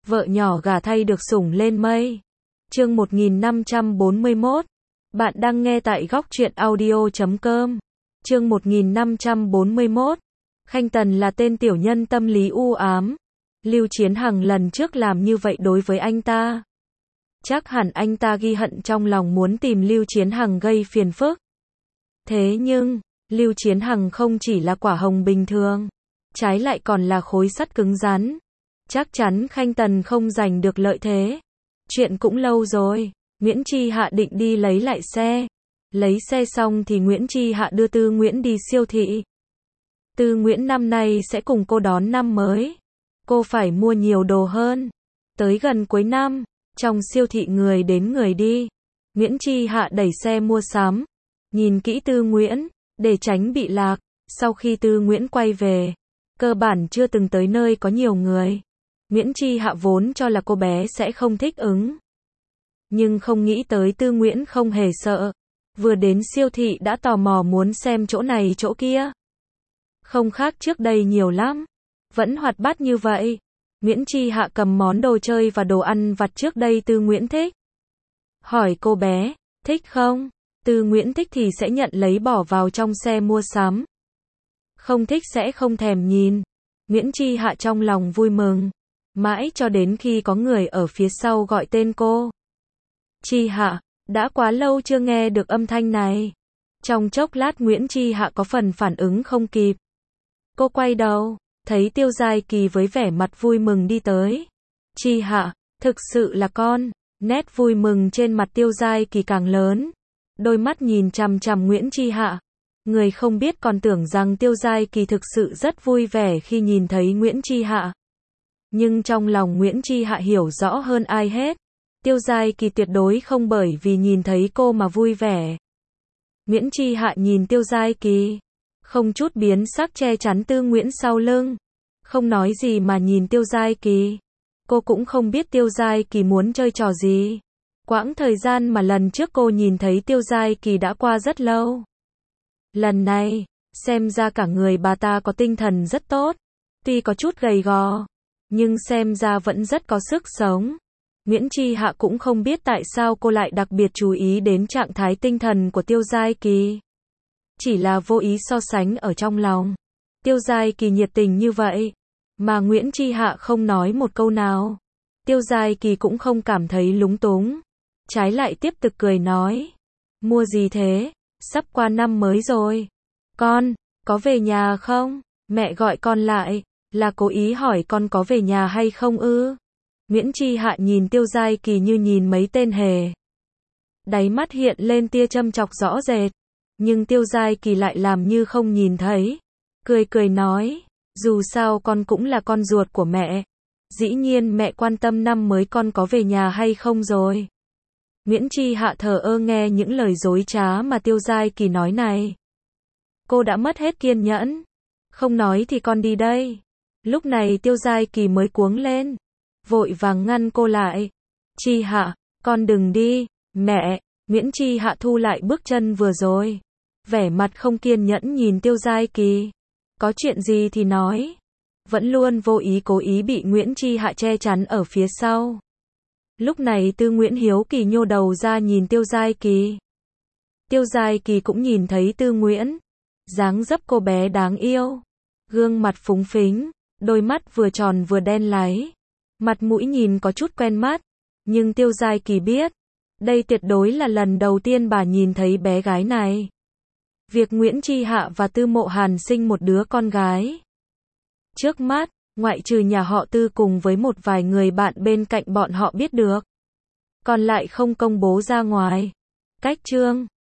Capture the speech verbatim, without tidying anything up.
vợ nhỏ gả thay được sủng lên mây. Chương một nghìn năm trăm bốn mươi mốt. Bạn đang nghe tại góc truyện audio chấm com. Chương một nghìn năm trăm bốn mươi mốt. Khanh Tần là tên tiểu nhân tâm lý u ám. Lưu Chiến Hằng lần trước làm như vậy đối với anh ta. Chắc hẳn anh ta ghi hận trong lòng muốn tìm Lưu Chiến Hằng gây phiền phức. Thế nhưng, Lưu Chiến Hằng không chỉ là quả hồng bình thường, trái lại còn là khối sắt cứng rắn. Chắc chắn Khanh Tần không giành được lợi thế. Chuyện cũng lâu rồi, Nguyễn Chi Hạ định đi lấy lại xe. Lấy xe xong thì Nguyễn Chi Hạ đưa Tư Nguyễn đi siêu thị. Tư Nguyễn năm nay sẽ cùng cô đón năm mới. Cô phải mua nhiều đồ hơn. Tới gần cuối năm, trong siêu thị người đến người đi. Nguyễn Chi Hạ đẩy xe mua sắm. Nhìn kỹ Tư Nguyễn, để tránh bị lạc. Sau khi Tư Nguyễn quay về, cơ bản chưa từng tới nơi có nhiều người. Nguyễn Chi Hạ vốn cho là cô bé sẽ không thích ứng. Nhưng không nghĩ tới Tư Nguyễn không hề sợ. Vừa đến siêu thị đã tò mò muốn xem chỗ này chỗ kia. Không khác trước đây nhiều lắm. Vẫn hoạt bát như vậy. Nguyễn Chi Hạ cầm món đồ chơi và đồ ăn vặt trước đây Tư Nguyễn thích. Hỏi cô bé, thích không? Tư Nguyễn thích thì sẽ nhận lấy bỏ vào trong xe mua sắm. Không thích sẽ không thèm nhìn. Nguyễn Chi Hạ trong lòng vui mừng. Mãi cho đến khi có người ở phía sau gọi tên cô. Chi Hạ, đã quá lâu chưa nghe được âm thanh này. Trong chốc lát Nguyễn Chi Hạ có phần phản ứng không kịp. Cô quay đầu, thấy Tiêu Giai Kỳ với vẻ mặt vui mừng đi tới. Chi Hạ, thực sự là con. Nét vui mừng trên mặt Tiêu Giai Kỳ càng lớn. Đôi mắt nhìn chằm chằm Nguyễn Chi Hạ. Người không biết còn tưởng rằng Tiêu Giai Kỳ thực sự rất vui vẻ khi nhìn thấy Nguyễn Chi Hạ. Nhưng trong lòng Nguyễn Chi Hạ hiểu rõ hơn ai hết. Tiêu Giai Kỳ tuyệt đối không bởi vì nhìn thấy cô mà vui vẻ. Nguyễn Chi Hạ nhìn Tiêu Giai Kỳ, không chút biến sắc che chắn Tư Nguyễn sau lưng. Không nói gì mà nhìn Tiêu Giai Kỳ. Cô cũng không biết Tiêu Giai Kỳ muốn chơi trò gì. Quãng thời gian mà lần trước cô nhìn thấy Tiêu Giai Kỳ đã qua rất lâu. Lần này, xem ra cả người bà ta có tinh thần rất tốt. Tuy có chút gầy gò, nhưng xem ra vẫn rất có sức sống. Nguyễn Chi Hạ cũng không biết tại sao cô lại đặc biệt chú ý đến trạng thái tinh thần của Tiêu Giai Kỳ. Chỉ là vô ý so sánh ở trong lòng. Tiêu Giai Kỳ nhiệt tình như vậy, mà Nguyễn Chi Hạ không nói một câu nào. Tiêu Giai Kỳ cũng không cảm thấy lúng túng. Trái lại tiếp tục cười nói. Mua gì thế? Sắp qua năm mới rồi. Con, có về nhà không? Mẹ gọi con lại, là cố ý hỏi con có về nhà hay không ư? Nguyễn Chi Hạ nhìn Tiêu Giai Kỳ như nhìn mấy tên hề. Đáy mắt hiện lên tia châm chọc rõ rệt. Nhưng Tiêu Giai Kỳ lại làm như không nhìn thấy. Cười cười nói, dù sao con cũng là con ruột của mẹ. Dĩ nhiên mẹ quan tâm năm mới con có về nhà hay không rồi. Nguyễn Chi Hạ thờ ơ nghe những lời dối trá mà Tiêu Giai Kỳ nói này. Cô đã mất hết kiên nhẫn. Không nói thì con đi đây. Lúc này Tiêu Giai Kỳ mới cuống lên. Vội vàng ngăn cô lại. Chi Hạ, con đừng đi. Mẹ, Nguyễn Chi Hạ thu lại bước chân vừa rồi. Vẻ mặt không kiên nhẫn nhìn Tiêu Giai Kỳ. Có chuyện gì thì nói. Vẫn luôn vô ý cố ý bị Nguyễn Chi Hạ che chắn ở phía sau. Lúc này Tư Nguyễn hiếu kỳ nhô đầu ra nhìn Tiêu Giai Kỳ. Tiêu Giai Kỳ cũng nhìn thấy Tư Nguyễn. Dáng dấp cô bé đáng yêu. Gương mặt phúng phính, đôi mắt vừa tròn vừa đen láy. Mặt mũi nhìn có chút quen mắt. Nhưng Tiêu Giai Kỳ biết, đây tuyệt đối là lần đầu tiên bà nhìn thấy bé gái này. Việc Nguyễn Chi Hạ và Tư Mộ Hàn sinh một đứa con gái. Trước mắt, ngoại trừ nhà họ Tư cùng với một vài người bạn bên cạnh bọn họ biết được. Còn lại không công bố ra ngoài. Cách chương